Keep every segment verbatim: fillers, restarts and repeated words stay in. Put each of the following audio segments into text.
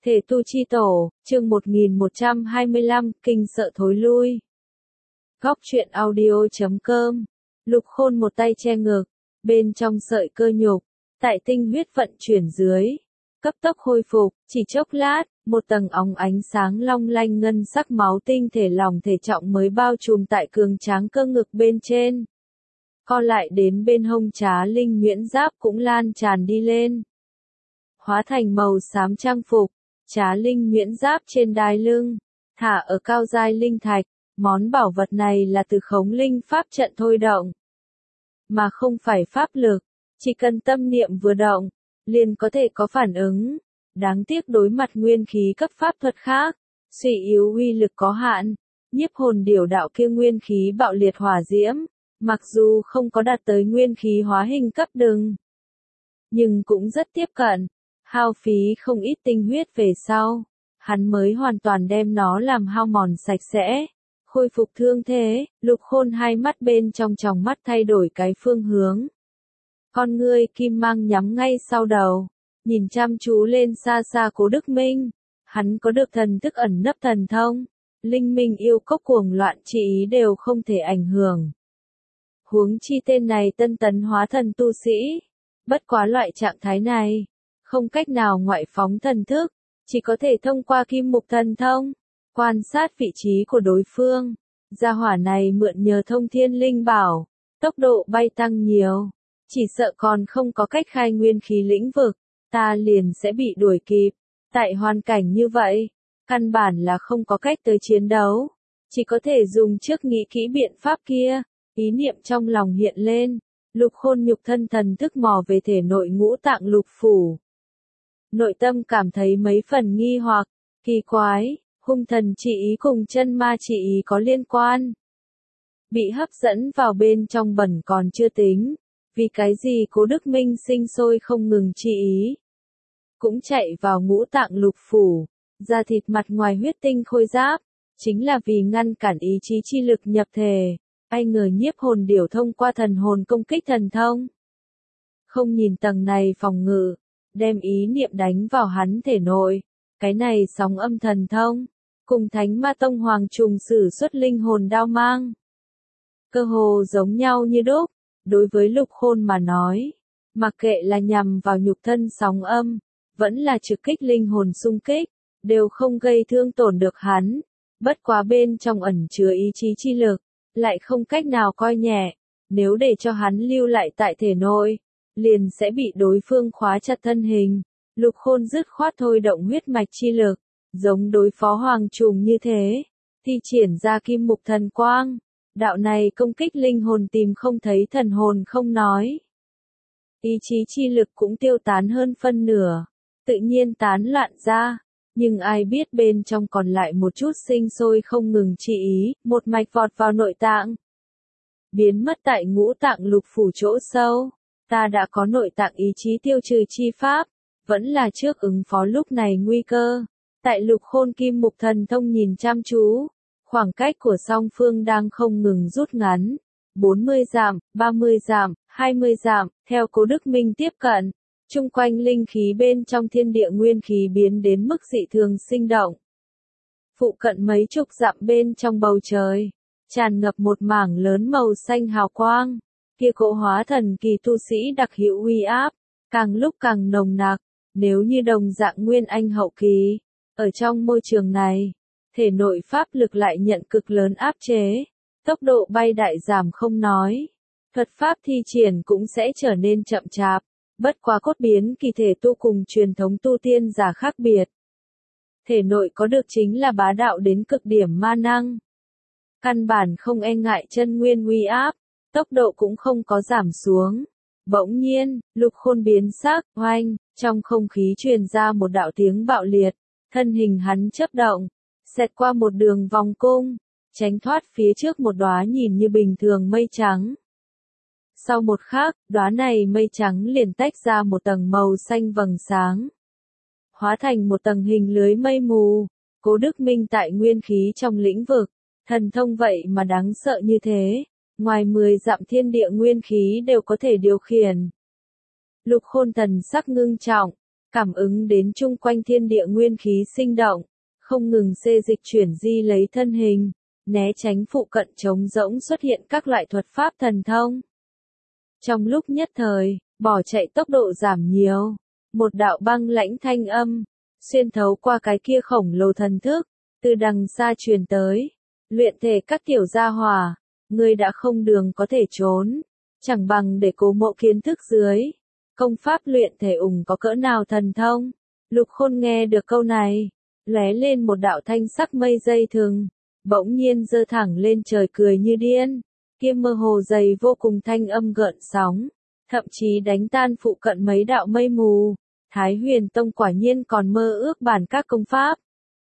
Thể tu chi tổ, chương một nghìn một trăm hai mươi lăm, kinh sợ thối lui. Góc truyện audio chấm com. Lục Khôn một tay che ngực, bên trong sợi cơ nhục, tại tinh huyết vận chuyển dưới, cấp tốc hồi phục, chỉ chốc lát, một tầng óng ánh sáng long lanh ngân sắc máu tinh thể lỏng thể trọng mới bao trùm tại cường tráng cơ ngực bên trên. Co lại đến bên hông Trá Linh nhuyễn giáp cũng lan tràn đi lên. Hóa thành màu xám trang phục, Trá Linh nhuyễn giáp trên đai lưng, thả ở cao giai linh thạch, món bảo vật này là từ khống linh pháp trận thôi động, mà không phải pháp lực, chỉ cần tâm niệm vừa động, liền có thể có phản ứng. Đáng tiếc đối mặt nguyên khí cấp pháp thuật khác, suy yếu uy lực có hạn, nhiếp hồn điểu đạo kia nguyên khí bạo liệt hỏa diễm, mặc dù không có đạt tới nguyên khí hóa hình cấp đừng, nhưng cũng rất tiếp cận, hao phí không ít tinh huyết về sau, hắn mới hoàn toàn đem nó làm hao mòn sạch sẽ, khôi phục thương thế. Lục Khôn hai mắt bên trong tròng mắt thay đổi cái phương hướng. Con ngươi kim mang nhắm ngay sau đầu, nhìn chăm chú lên xa xa Cố Đức Minh, hắn có được thần thức ẩn nấp thần thông, linh minh yêu cốc cuồng loạn chỉ ý đều không thể ảnh hưởng. Huống chi tên này tân tấn hóa thần tu sĩ, bất quá loại trạng thái này, không cách nào ngoại phóng thần thức, chỉ có thể thông qua kim mục thần thông, quan sát vị trí của đối phương. Gia hỏa này mượn nhờ thông thiên linh bảo, tốc độ bay tăng nhiều, chỉ sợ còn không có cách khai nguyên khí lĩnh vực, ta liền sẽ bị đuổi kịp. Tại hoàn cảnh như vậy, căn bản là không có cách tới chiến đấu, chỉ có thể dùng trước nghĩ kỹ biện pháp kia. Ý niệm trong lòng hiện lên, Lục Khôn nhục thân thần thức mò về thể nội ngũ tạng lục phủ. Nội tâm cảm thấy mấy phần nghi hoặc, kỳ quái, hung thần chỉ ý cùng chân ma chỉ ý có liên quan. Bị hấp dẫn vào bên trong bẩn còn chưa tính, vì cái gì Cố Đức Minh sinh sôi không ngừng chỉ ý. Cũng chạy vào ngũ tạng lục phủ, da thịt mặt ngoài huyết tinh khôi giáp, chính là vì ngăn cản ý chí chi lực nhập thể. Ai ngờ nhiếp hồn điểu thông qua thần hồn công kích thần thông. Không nhìn tầng này phòng ngự, đem ý niệm đánh vào hắn thể nội. Cái này sóng âm thần thông, cùng Thánh Ma Tông Hoàng Trùng sử xuất linh hồn đao mang. Cơ hồ giống nhau như đúc, đối với Lục Khôn mà nói, mặc kệ là nhằm vào nhục thân sóng âm, vẫn là trực kích linh hồn xung kích, đều không gây thương tổn được hắn. Bất quá bên trong ẩn chứa ý chí chi lực, lại không cách nào coi nhẹ, nếu để cho hắn lưu lại tại thể nội, liền sẽ bị đối phương khóa chặt thân hình. Lục Khôn dứt khoát thôi động huyết mạch chi lực, giống đối phó Hoàng Trùng như thế, thi triển ra kim mục thần quang, đạo này công kích linh hồn tìm không thấy thần hồn không nói. Ý chí chi lực cũng tiêu tán hơn phân nửa, tự nhiên tán loạn ra. Nhưng ai biết bên trong còn lại một chút sinh sôi không ngừng chỉ ý, một mạch vọt vào nội tạng. Biến mất tại ngũ tạng lục phủ chỗ sâu, ta đã có nội tạng ý chí tiêu trừ chi pháp, vẫn là trước ứng phó lúc này nguy cơ. Tại Lục Khôn kim mục thần thông nhìn chăm chú, khoảng cách của song phương đang không ngừng rút ngắn. bốn mươi dặm, ba mươi dặm, hai mươi dặm, theo Cố Đức Minh tiếp cận. Trung quanh linh khí bên trong thiên địa nguyên khí biến đến mức dị thường sinh động. Phụ cận mấy chục dặm bên trong bầu trời, tràn ngập một mảng lớn màu xanh hào quang, kia cỗ hóa thần kỳ tu sĩ đặc hữu uy áp, càng lúc càng nồng nặc, nếu như đồng dạng nguyên anh hậu kỳ, ở trong môi trường này, thể nội pháp lực lại nhận cực lớn áp chế, tốc độ bay đại giảm không nói, thuật pháp thi triển cũng sẽ trở nên chậm chạp. Bất quá cốt biến kỳ thể tu cùng truyền thống tu tiên giả khác biệt. Thể nội có được chính là bá đạo đến cực điểm ma năng. Căn bản không e ngại chân nguyên uy áp, tốc độ cũng không có giảm xuống. Bỗng nhiên, Lục Khôn biến sắc, oanh, trong không khí truyền ra một đạo tiếng bạo liệt, thân hình hắn chớp động, xẹt qua một đường vòng cung, tránh thoát phía trước một đóa nhìn như bình thường mây trắng. Sau một khắc, đóa này mây trắng liền tách ra một tầng màu xanh vầng sáng, hóa thành một tầng hình lưới mây mù. Cố Đức Minh tại nguyên khí trong lĩnh vực, thần thông vậy mà đáng sợ như thế, ngoài mười dặm thiên địa nguyên khí đều có thể điều khiển. Lục Khôn thần sắc ngưng trọng, cảm ứng đến chung quanh thiên địa nguyên khí sinh động, không ngừng xê dịch chuyển di lấy thân hình, né tránh phụ cận trống rỗng xuất hiện các loại thuật pháp thần thông. Trong lúc nhất thời, bỏ chạy tốc độ giảm nhiều, một đạo băng lãnh thanh âm, xuyên thấu qua cái kia khổng lồ thần thức, từ đằng xa truyền tới, luyện thể các tiểu gia hỏa, ngươi đã không đường có thể trốn, chẳng bằng để Cố Mộ kiến thức dưới, công pháp luyện thể ủng có cỡ nào thần thông. Lục Khôn nghe được câu này, lóe lên một đạo thanh sắc mây dây thừng, bỗng nhiên giơ thẳng lên trời cười như điên, kia mơ hồ dày vô cùng thanh âm gợn sóng, thậm chí đánh tan phụ cận mấy đạo mây mù. Thái Huyền Tông quả nhiên còn mơ ước bản các công pháp.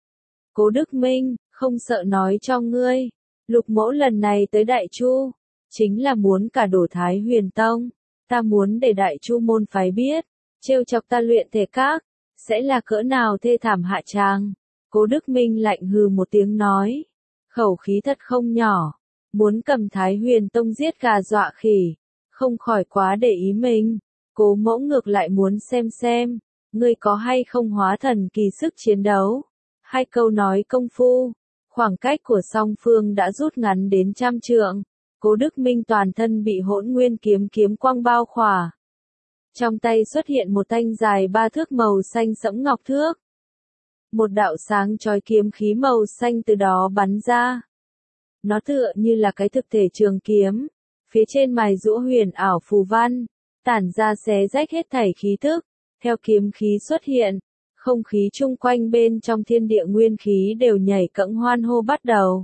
Cố Đức Minh, không sợ nói cho ngươi, Lục Mỗ lần này tới Đại Chu, chính là muốn cả đổ Thái Huyền Tông, ta muốn để Đại Chu môn phái biết, trêu chọc ta luyện thể các, sẽ là cỡ nào thê thảm hạ tràng. Cố Đức Minh lạnh hừ một tiếng nói, khẩu khí thật không nhỏ, muốn cầm Thái Huyền Tông giết gà dọa khỉ, không khỏi quá để ý mình. Cố Mẫu ngược lại muốn xem xem, ngươi có hay không hóa thần kỳ sức chiến đấu. Hai câu nói công phu, khoảng cách của song phương đã rút ngắn đến trăm trượng. Cố Đức Minh toàn thân bị hỗn nguyên kiếm kiếm quang bao khỏa. Trong tay xuất hiện một thanh dài ba thước màu xanh sẫm ngọc thước. Một đạo sáng chói kiếm khí màu xanh từ đó bắn ra. Nó tựa như là cái thực thể trường kiếm, phía trên mài giũa huyền ảo phù văn, tản ra xé rách hết thảy khí tức. Theo kiếm khí xuất hiện, không khí chung quanh bên trong thiên địa nguyên khí đều nhảy cẫng hoan hô bắt đầu.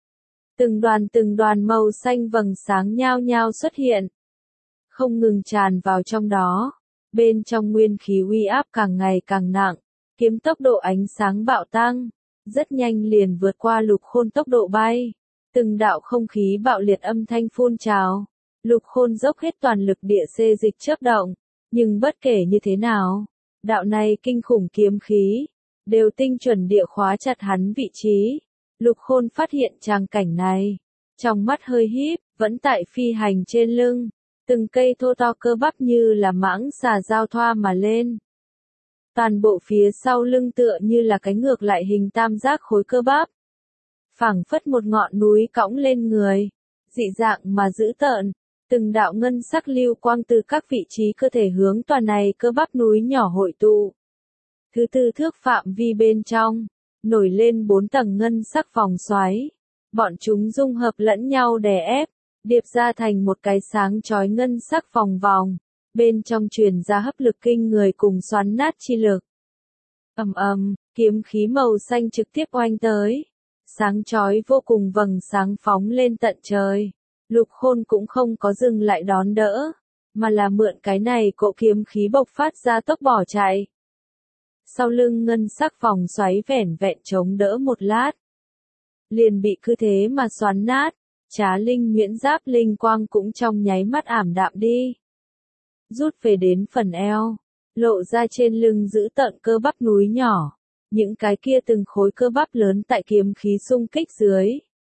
Từng đoàn từng đoàn màu xanh vầng sáng nhao nhao xuất hiện, không ngừng tràn vào trong đó. Bên trong nguyên khí uy áp càng ngày càng nặng, kiếm tốc độ ánh sáng bạo tăng, rất nhanh liền vượt qua Lục Khôn tốc độ bay. Từng đạo không khí bạo liệt âm thanh phun trào, Lục Khôn dốc hết toàn lực địa xê dịch chớp động, nhưng bất kể như thế nào, đạo này kinh khủng kiếm khí, đều tinh chuẩn địa khóa chặt hắn vị trí. Lục Khôn phát hiện tràng cảnh này, trong mắt hơi híp, vẫn tại phi hành trên lưng, từng cây thô to cơ bắp như là mãng xà giao thoa mà lên. Toàn bộ phía sau lưng tựa như là cái ngược lại hình tam giác khối cơ bắp, phảng phất một ngọn núi cõng lên người, dị dạng mà dữ tợn, từng đạo ngân sắc lưu quang từ các vị trí cơ thể hướng toàn này cơ bắp núi nhỏ hội tụ. Thứ tư thước phạm vi bên trong, nổi lên bốn tầng ngân sắc vòng xoáy, bọn chúng dung hợp lẫn nhau đè ép, điệp ra thành một cái sáng chói ngân sắc vòng vòng, bên trong truyền ra hấp lực kinh người cùng xoắn nát chi lực. Ầm ầm, kiếm khí màu xanh trực tiếp oanh tới, sáng chói vô cùng vầng sáng phóng lên tận trời. Lục Khôn cũng không có dừng lại đón đỡ, mà là mượn cái này cỗ kiếm khí bộc phát ra tốc bỏ chạy. Sau lưng ngân sắc vòng xoáy vẻn vẹn chống đỡ một lát, liền bị cứ thế mà xoắn nát, Trá Linh nhuyễn giáp linh quang cũng trong nháy mắt ảm đạm đi. Rút về đến phần eo, lộ ra trên lưng giữ tợn cơ bắp núi nhỏ, những cái kia từng khối cơ bắp lớn tại kiếm khí xung kích dưới,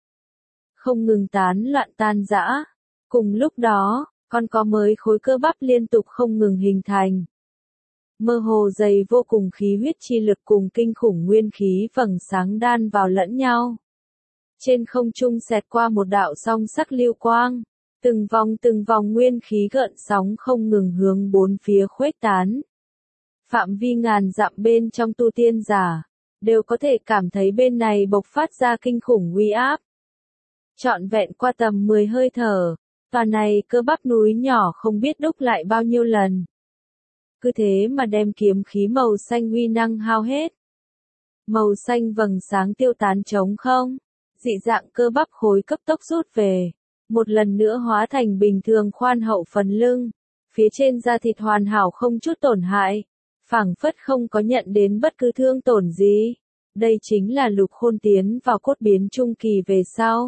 không ngừng tán loạn tan rã. Cùng lúc đó, còn có mới khối cơ bắp liên tục không ngừng hình thành. Mơ hồ dày vô cùng khí huyết chi lực cùng kinh khủng nguyên khí vầng sáng đan vào lẫn nhau. Trên không trung xẹt qua một đạo song sắc lưu quang, từng vòng từng vòng nguyên khí gợn sóng không ngừng hướng bốn phía khuếch tán. Phạm vi ngàn dặm bên trong tu tiên giả, đều có thể cảm thấy bên này bộc phát ra kinh khủng uy áp. Trọn vẹn qua tầm mười hơi thở, toàn này cơ bắp núi nhỏ không biết đúc lại bao nhiêu lần. Cứ thế mà đem kiếm khí màu xanh uy năng hao hết. Màu xanh vầng sáng tiêu tán trống không, dị dạng cơ bắp khối cấp tốc rút về, một lần nữa hóa thành bình thường khoan hậu phần lưng, phía trên da thịt hoàn hảo không chút tổn hại, phảng phất không có nhận đến bất cứ thương tổn gì. Đây chính là Lục Khôn tiến vào cốt biến trung kỳ về sau.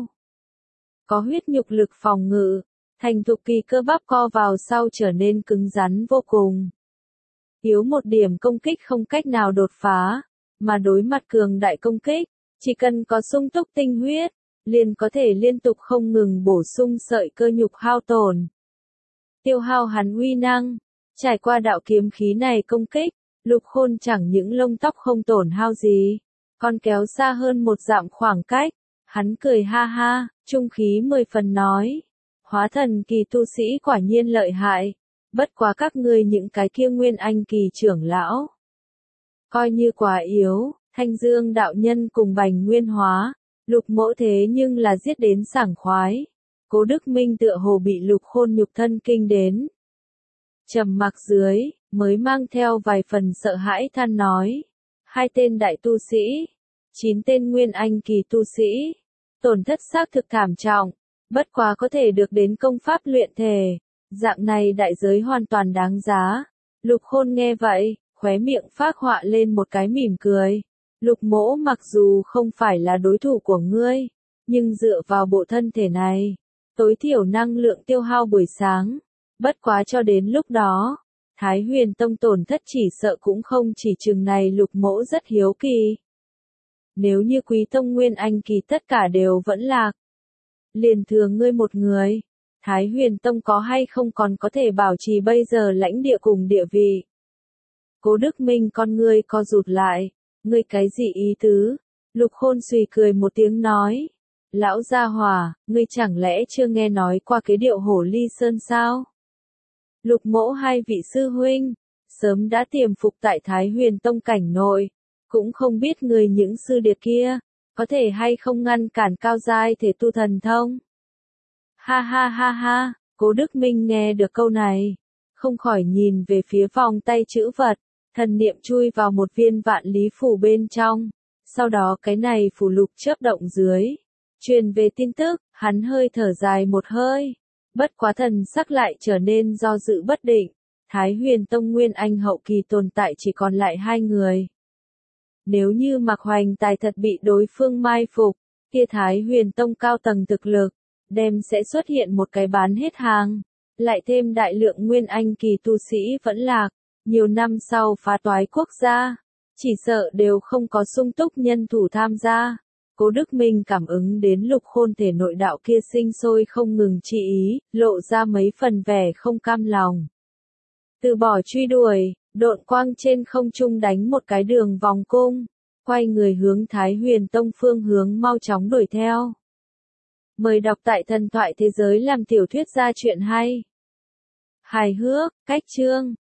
Có huyết nhục lực phòng ngự, thành thục kỳ cơ bắp co vào sau trở nên cứng rắn vô cùng. Yếu một điểm công kích không cách nào đột phá, mà đối mặt cường đại công kích, chỉ cần có sung túc tinh huyết, liền có thể liên tục không ngừng bổ sung sợi cơ nhục hao tổn. Tiêu hao hắn uy năng, trải qua đạo kiếm khí này công kích, Lục Khôn chẳng những lông tóc không tổn hao gì, còn kéo xa hơn một dặm khoảng cách. Hắn cười ha ha, trung khí mười phần nói. Hóa thần kỳ tu sĩ quả nhiên lợi hại. Bất quá các ngươi những cái kia nguyên anh kỳ trưởng lão. Coi như quá yếu, Thanh Dương đạo nhân cùng Bành Nguyên hóa. Lục Mỗ thế nhưng là giết đến sảng khoái. Cố Đức Minh tựa hồ bị Lục Khôn nhục thân kinh đến. Trầm mặc dưới, mới mang theo vài phần sợ hãi than nói. Hai tên đại tu sĩ, chín tên nguyên anh kỳ tu sĩ, tổn thất xác thực thảm trọng, bất quá có thể được đến công pháp luyện thể, dạng này đại giới hoàn toàn đáng giá. Lục Khôn nghe vậy, khóe miệng phác họa lên một cái mỉm cười. Lục Mỗ mặc dù không phải là đối thủ của ngươi, nhưng dựa vào bộ thân thể này, tối thiểu năng lượng tiêu hao buổi sáng. Bất quá cho đến lúc đó, Thái Huyền Tông tổn thất chỉ sợ cũng không chỉ chừng này. Lục Mỗ rất hiếu kỳ. Nếu như Quý Tông Nguyên Anh kỳ tất cả đều vẫn lạc, liền thừa ngươi một người, Thái Huyền Tông có hay không còn có thể bảo trì bây giờ lãnh địa cùng địa vị? Cố Đức Minh con ngươi co rụt lại, ngươi cái gì ý tứ? Lục Khôn suy cười một tiếng nói, lão gia hỏa, ngươi chẳng lẽ chưa nghe nói qua cái điệu Hổ Ly Sơn sao? Lục Mỗ hai vị sư huynh, sớm đã tiềm phục tại Thái Huyền Tông cảnh nội, cũng không biết người những sư điệt kia, có thể hay không ngăn cản cao giai thể tu thần thông. Ha ha ha ha, Cố Đức Minh nghe được câu này, không khỏi nhìn về phía vòng tay chữ vật, thần niệm chui vào một viên vạn lý phù bên trong, sau đó cái này phù lục chớp động dưới, truyền về tin tức, hắn hơi thở dài một hơi, bất quá thần sắc lại trở nên do dự bất định. Thái Huyền Tông Nguyên Anh hậu kỳ tồn tại chỉ còn lại hai người. Nếu như Mạc Hoành Tài thật bị đối phương mai phục, kia Thái Huyền Tông cao tầng thực lực, đem sẽ xuất hiện một cái bán hết hàng, lại thêm đại lượng Nguyên Anh kỳ tu sĩ vẫn lạc, nhiều năm sau phá toái quốc gia, chỉ sợ đều không có sung túc nhân thủ tham gia. Cố Đức Minh cảm ứng đến Lục Khôn thể nội đạo kia sinh sôi không ngừng chi ý, lộ ra mấy phần vẻ không cam lòng. Từ bỏ truy đuổi, độn quang trên không trung đánh một cái đường vòng cung, quay người hướng Thái Huyền Tông phương hướng mau chóng đuổi theo. Mời đọc tại Thần thoại thế giới làm tiểu thuyết ra truyện hay. Hài hước, cách chương.